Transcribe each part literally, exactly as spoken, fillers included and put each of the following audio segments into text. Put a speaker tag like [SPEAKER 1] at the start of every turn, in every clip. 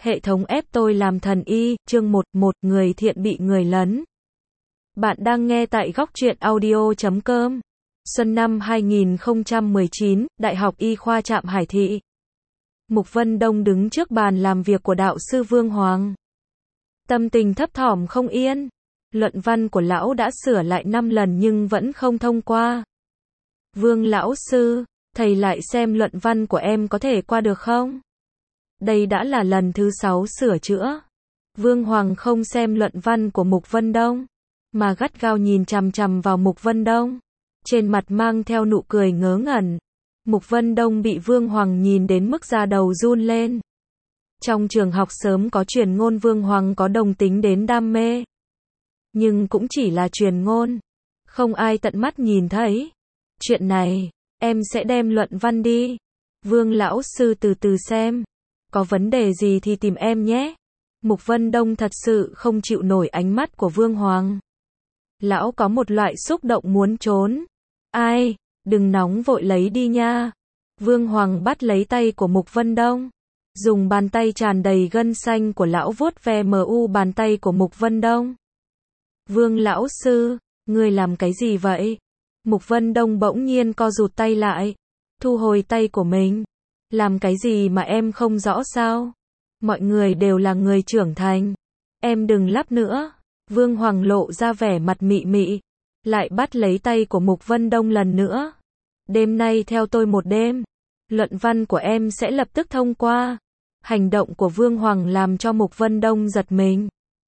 [SPEAKER 1] Hệ thống ép tôi làm thần y, chương một, một người thiện bị người lấn. Bạn đang nghe tại góc truyện audio chấm com. Xuân năm hai nghìn không trăm mười chín, Đại học Y khoa Trạm Hải Thị. Mục Vân Đông đứng trước bàn làm việc của đạo sư Vương Hoàng. Tâm tình thấp thỏm không yên. Luận văn của lão đã sửa lại năm lần nhưng vẫn không thông qua. Vương lão sư, thầy lại xem luận văn của em có thể qua được không? Đây đã là lần thứ sáu sửa chữa. Vương Hoàng không xem luận văn của Mục Vân Đông, mà gắt gao nhìn chằm chằm vào Mục Vân Đông. Trên mặt mang theo nụ cười ngớ ngẩn. Mục Vân Đông bị Vương Hoàng nhìn đến mức da đầu run lên. Trong trường học sớm có truyền ngôn Vương Hoàng có đồng tính đến đam mê. Nhưng cũng chỉ là truyền ngôn. Không ai tận mắt nhìn thấy. Chuyện này, em sẽ đem luận văn đi. Vương lão sư từ từ xem. Có vấn đề gì thì tìm em nhé. Mục Vân Đông thật sự không chịu nổi ánh mắt của Vương Hoàng. Lão có một loại xúc động muốn trốn. Ai, đừng nóng vội lấy đi nha. Vương Hoàng bắt lấy tay của Mục Vân Đông. Dùng bàn tay tràn đầy gân xanh của lão vuốt ve mu bàn tay của Mục Vân Đông. Vương lão sư, ngươi làm cái gì vậy? Mục Vân Đông bỗng nhiên co rụt tay lại. Thu hồi tay của mình. Làm cái gì mà em không rõ sao? Mọi người đều là người trưởng thành. Em đừng lắp nữa. Vương Hoàng lộ ra vẻ mặt mị mị. Lại bắt lấy tay của Mục Vân Đông lần nữa. Đêm nay theo tôi một đêm. Luận văn của em sẽ lập tức thông qua. Hành động của Vương Hoàng làm cho Mục Vân Đông giật mình.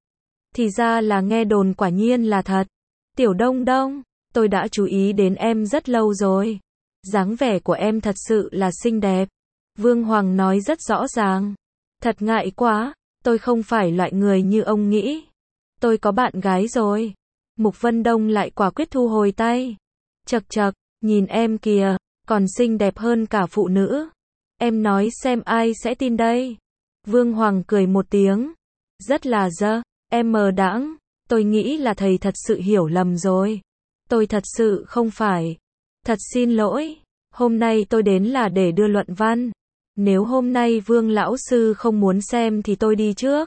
[SPEAKER 1] Thì ra là nghe đồn quả nhiên là thật. Tiểu Đông Đông, tôi đã chú ý đến em rất lâu rồi. Dáng vẻ của em thật sự là xinh đẹp. Vương Hoàng nói rất rõ ràng. Thật ngại quá, tôi không phải loại người như ông nghĩ. Tôi có bạn gái rồi. Mục Vân Đông lại quả quyết thu hồi tay. Chậc chậc, nhìn em kìa, còn xinh đẹp hơn cả phụ nữ. Em nói xem ai sẽ tin đây. Vương Hoàng cười một tiếng. Rất là dơ, em mờ đãng. Tôi nghĩ là thầy thật sự hiểu lầm rồi. Tôi thật sự không phải. Thật xin lỗi. Hôm nay tôi đến là để đưa luận văn. Nếu hôm nay Vương lão sư không muốn xem thì tôi đi trước.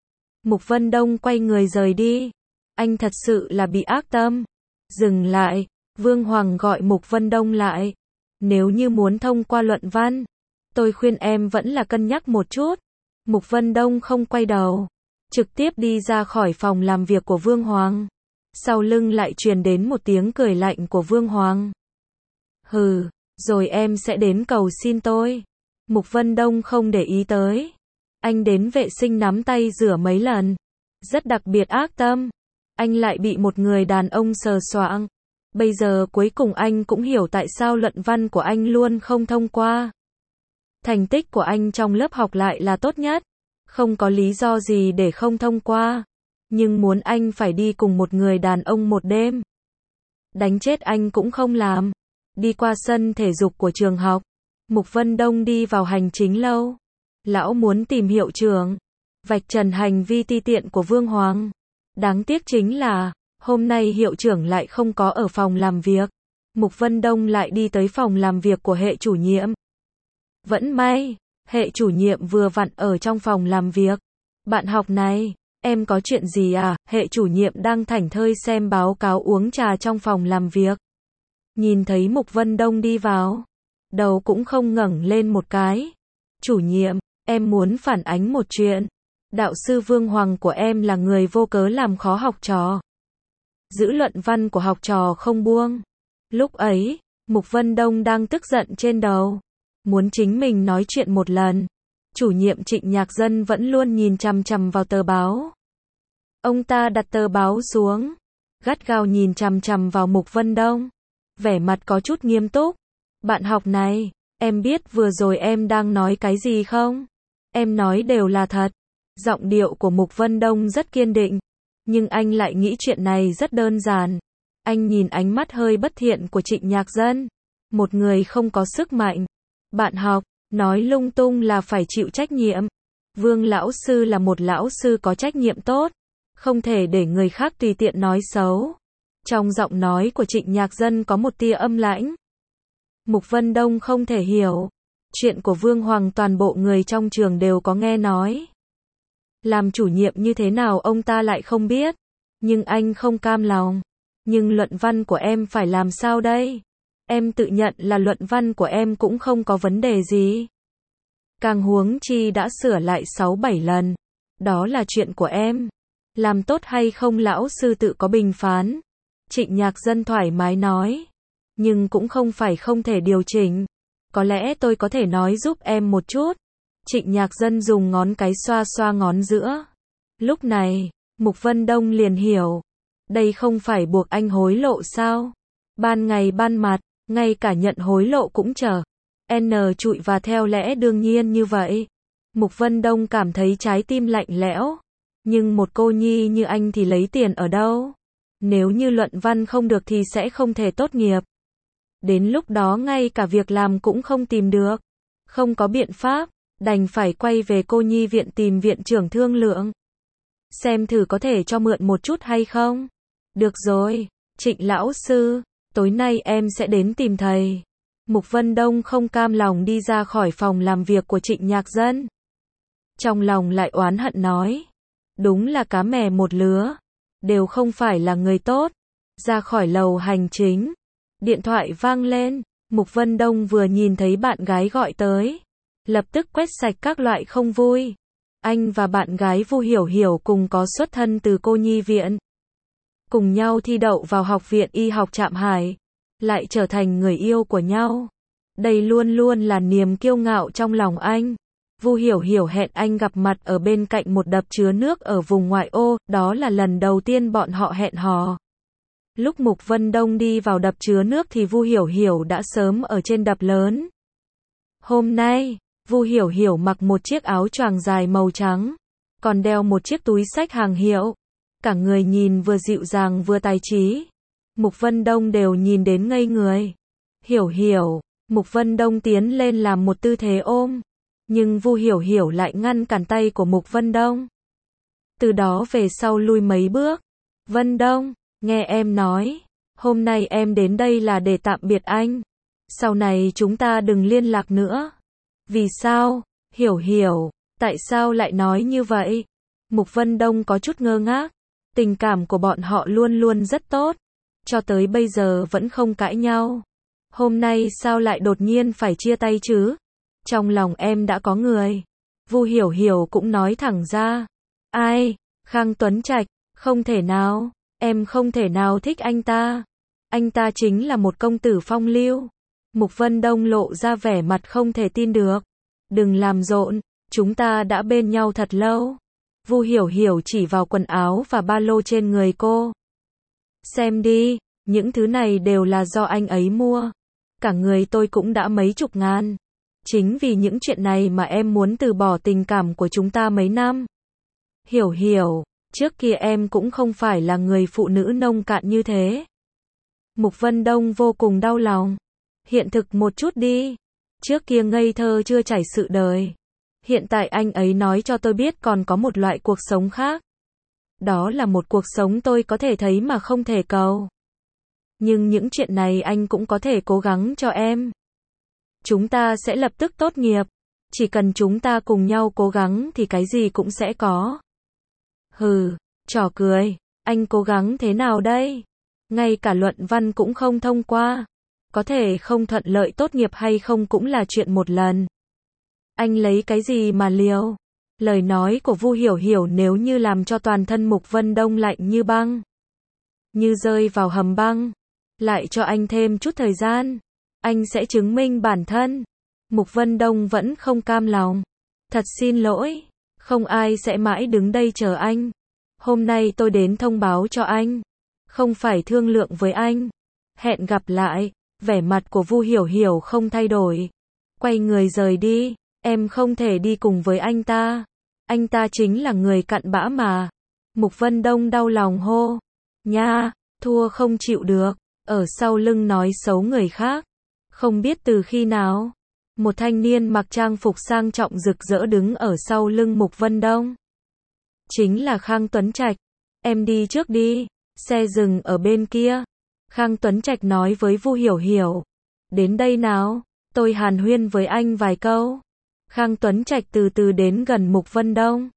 [SPEAKER 1] Mục Vân Đông quay người rời đi. Anh thật sự là bị ác tâm. Dừng lại. Vương Hoàng gọi Mục Vân Đông lại. Nếu như muốn thông qua luận văn, tôi khuyên em vẫn là cân nhắc một chút. Mục Vân Đông không quay đầu. Trực tiếp đi ra khỏi phòng làm việc của Vương Hoàng. Sau lưng lại truyền đến một tiếng cười lạnh của Vương Hoàng. Hừ, rồi em sẽ đến cầu xin tôi. Mục Vân Đông không để ý tới. Anh đến vệ sinh nắm tay rửa mấy lần. Rất đặc biệt ác tâm. Anh lại bị một người đàn ông sờ soạng. Bây giờ cuối cùng anh cũng hiểu tại sao luận văn của anh luôn không thông qua. Thành tích của anh trong lớp học lại là tốt nhất. Không có lý do gì để không thông qua. Nhưng muốn anh phải đi cùng một người đàn ông một đêm. Đánh chết anh cũng không làm. Đi qua sân thể dục của trường học. Mục Vân Đông đi vào hành chính lâu. Lão muốn tìm hiệu trưởng. Vạch trần hành vi ti tiện của Vương Hoàng. Đáng tiếc chính là, hôm nay hiệu trưởng lại không có ở phòng làm việc. Mục Vân Đông lại đi tới phòng làm việc của hệ chủ nhiệm. Vẫn may, hệ chủ nhiệm vừa vặn ở trong phòng làm việc. Bạn học này, em có chuyện gì à? Hệ chủ nhiệm đang thảnh thơi xem báo cáo uống trà trong phòng làm việc. Nhìn thấy Mục Vân Đông đi vào. Đầu cũng không ngẩng lên một cái. Chủ nhiệm, em muốn phản ánh một chuyện. Đạo sư Vương Hoàng của em là người vô cớ làm khó học trò. Giữ luận văn của học trò không buông. Lúc ấy, Mục Vân Đông đang tức giận trên đầu. Muốn chính mình nói chuyện một lần. Chủ nhiệm Trịnh Nhạc Dân vẫn luôn nhìn chằm chằm vào tờ báo. Ông ta đặt tờ báo xuống. Gắt gao nhìn chằm chằm vào Mục Vân Đông. Vẻ mặt có chút nghiêm túc. Bạn học này, em biết vừa rồi em đang nói cái gì không? Em nói đều là thật. Giọng điệu của Mục Vân Đông rất kiên định. Nhưng anh lại nghĩ chuyện này rất đơn giản. Anh nhìn ánh mắt hơi bất thiện của Trịnh Nhạc Dân. Một người không có sức mạnh. Bạn học, nói lung tung là phải chịu trách nhiệm. Vương lão sư là một lão sư có trách nhiệm tốt. Không thể để người khác tùy tiện nói xấu. Trong giọng nói của Trịnh Nhạc Dân có một tia âm lãnh. Mục Vân Đông không thể hiểu. Chuyện của Vương Hoàng toàn bộ người trong trường đều có nghe nói. Làm chủ nhiệm như thế nào ông ta lại không biết. Nhưng anh không cam lòng. Nhưng luận văn của em phải làm sao đây? Em tự nhận là luận văn của em cũng không có vấn đề gì. Càng huống chi đã sửa lại sáu bảy lần. Đó là chuyện của em. Làm tốt hay không lão sư tự có bình phán. Trịnh Nhạc Dân thoải mái nói. Nhưng cũng không phải không thể điều chỉnh. Có lẽ tôi có thể nói giúp em một chút. Trịnh Nhạc Dân dùng ngón cái xoa xoa ngón giữa. Lúc này, Mục Vân Đông liền hiểu. Đây không phải buộc anh hối lộ sao? Ban ngày ban mặt, ngay cả nhận hối lộ cũng chờ. N trụi và theo lẽ đương nhiên như vậy. Mục Vân Đông cảm thấy trái tim lạnh lẽo. Nhưng một cô nhi như anh thì lấy tiền ở đâu? Nếu như luận văn không được thì sẽ không thể tốt nghiệp. Đến lúc đó ngay cả việc làm cũng không tìm được. Không có biện pháp, đành phải quay về cô nhi viện tìm viện trưởng thương lượng. Xem thử có thể cho mượn một chút hay không? Được rồi, Trịnh lão sư, tối nay em sẽ đến tìm thầy. Mục Vân Đông không cam lòng đi ra khỏi phòng làm việc của Trịnh Nhạc Dân. Trong lòng lại oán hận nói. Đúng là cá mè một lứa. Đều không phải là người tốt. Ra khỏi lầu hành chính. Điện thoại vang lên. Mục Vân Đông vừa nhìn thấy bạn gái gọi tới. Lập tức quét sạch các loại không vui. Anh và bạn gái Vu Hiểu Hiểu cùng có xuất thân từ cô nhi viện. Cùng nhau thi đậu vào học viện y học Trạm Hải. Lại trở thành người yêu của nhau. Đây luôn luôn là niềm kiêu ngạo trong lòng anh. Vu Hiểu Hiểu hẹn anh gặp mặt ở bên cạnh một đập chứa nước ở vùng ngoại ô, đó là lần đầu tiên bọn họ hẹn hò. Lúc Mục Vân Đông đi vào đập chứa nước thì Vu Hiểu Hiểu đã sớm ở trên đập lớn. Hôm nay, Vu Hiểu Hiểu mặc một chiếc áo choàng dài màu trắng, còn đeo một chiếc túi xách hàng hiệu. Cả người nhìn vừa dịu dàng vừa tài trí. Mục Vân Đông đều nhìn đến ngây người. Hiểu Hiểu, Mục Vân Đông tiến lên làm một tư thế ôm. Nhưng Vu Hiểu Hiểu lại ngăn cản tay của Mục Vân Đông. Từ đó về sau lui mấy bước. Vân Đông, nghe em nói, hôm nay em đến đây là để tạm biệt anh. Sau này chúng ta đừng liên lạc nữa. Vì sao? Hiểu Hiểu, tại sao lại nói như vậy? Mục Vân Đông có chút ngơ ngác. Tình cảm của bọn họ luôn luôn rất tốt. Cho tới bây giờ vẫn không cãi nhau. Hôm nay sao lại đột nhiên phải chia tay chứ? Trong lòng em đã có người. Vu Hiểu Hiểu cũng nói thẳng ra. Ai? Khang Tuấn Trạch. Không thể nào. Em không thể nào thích anh ta. Anh ta chính là một công tử phong lưu. Mục Vân Đông lộ ra vẻ mặt không thể tin được. Đừng làm rộn. Chúng ta đã bên nhau thật lâu. Vu Hiểu Hiểu chỉ vào quần áo và ba lô trên người cô. Xem đi. Những thứ này đều là do anh ấy mua. Cả người tôi cũng đã mấy chục ngàn. Chính vì những chuyện này mà em muốn từ bỏ tình cảm của chúng ta mấy năm. Hiểu Hiểu, trước kia em cũng không phải là người phụ nữ nông cạn như thế. Mục Vân Đông vô cùng đau lòng. Hiện thực một chút đi. Trước kia ngây thơ chưa trải sự đời. Hiện tại anh ấy nói cho tôi biết còn có một loại cuộc sống khác. Đó là một cuộc sống tôi có thể thấy mà không thể cầu. Nhưng những chuyện này anh cũng có thể cố gắng cho em. Chúng ta sẽ lập tức tốt nghiệp. Chỉ cần chúng ta cùng nhau cố gắng thì cái gì cũng sẽ có. Hừ, trò cười. Anh cố gắng thế nào đây? Ngay cả luận văn cũng không thông qua. Có thể không thuận lợi tốt nghiệp hay không cũng là chuyện một lần. Anh lấy cái gì mà liều? Lời nói của Vu Hiểu Hiểu nếu như làm cho toàn thân Mục Vân Đông lạnh như băng. Như rơi vào hầm băng. Lại cho anh thêm chút thời gian. Anh sẽ chứng minh bản thân. Mục Vân Đông vẫn không cam lòng. Thật xin lỗi. Không ai sẽ mãi đứng đây chờ anh. Hôm nay tôi đến thông báo cho anh. Không phải thương lượng với anh. Hẹn gặp lại. Vẻ mặt của Vu Hiểu Hiểu không thay đổi. Quay người rời đi. Em không thể đi cùng với anh ta. Anh ta chính là người cặn bã mà. Mục Vân Đông đau lòng hô. Nha, thua không chịu được. Ở sau lưng nói xấu người khác. Không biết từ khi nào. Một thanh niên mặc trang phục sang trọng rực rỡ đứng ở sau lưng Mục Vân Đông. Chính là Khang Tuấn Trạch. Em đi trước đi. Xe dừng ở bên kia. Khang Tuấn Trạch nói với Vu Hiểu Hiểu. Đến đây nào. Tôi hàn huyên với anh vài câu. Khang Tuấn Trạch từ từ đến gần Mục Vân Đông.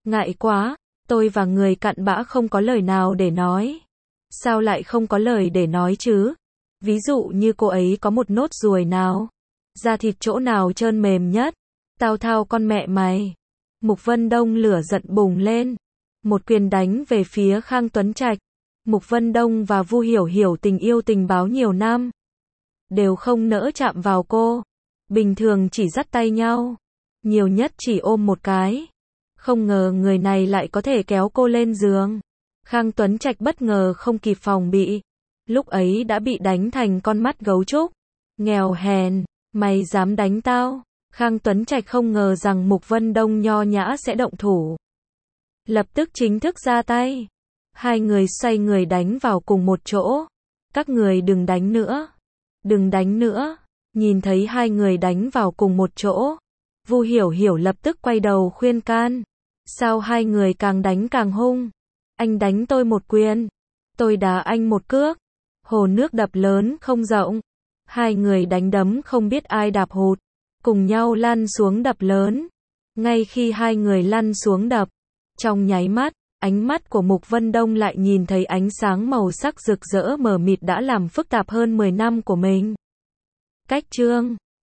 [SPEAKER 1] Ngại quá, tôi và người cặn bã không có lời nào để nói. Sao lại không có lời để nói chứ? Ví dụ như cô ấy có một nốt ruồi nào? Da thịt chỗ nào trơn mềm nhất? Tao thao con mẹ mày. Mục Vân Đông lửa giận bùng lên. Một quyền đánh về phía Khang Tuấn Trạch. Mục Vân Đông và Vu Hiểu Hiểu tình yêu tình báo nhiều năm. Đều không nỡ chạm vào cô. Bình thường chỉ dắt tay nhau. Nhiều nhất chỉ ôm một cái. Không ngờ người này lại có thể kéo cô lên giường. Khang Tuấn Trạch bất ngờ không kịp phòng bị. Lúc ấy đã bị đánh thành con mắt gấu trúc. Nghèo hèn, mày dám đánh tao? Khang Tuấn Trạch không ngờ rằng Mục Vân Đông nho nhã sẽ động thủ. Lập tức chính thức ra tay. Hai người xoay người đánh vào cùng một chỗ. Các người đừng đánh nữa. Đừng đánh nữa. Nhìn thấy hai người đánh vào cùng một chỗ. Vu Hiểu Hiểu lập tức quay đầu khuyên can. Sao hai người càng đánh càng hung? Anh đánh tôi một quyền. Tôi đá anh một cước. Hồ nước đập lớn không rộng. Hai người đánh đấm không biết ai đạp hụt. Cùng nhau lăn xuống đập lớn. Ngay khi hai người lăn xuống đập. Trong nháy mắt, ánh mắt của Mục Vân Đông lại nhìn thấy ánh sáng màu sắc rực rỡ mờ mịt đã làm phức tạp hơn mười năm của mình. Cách chương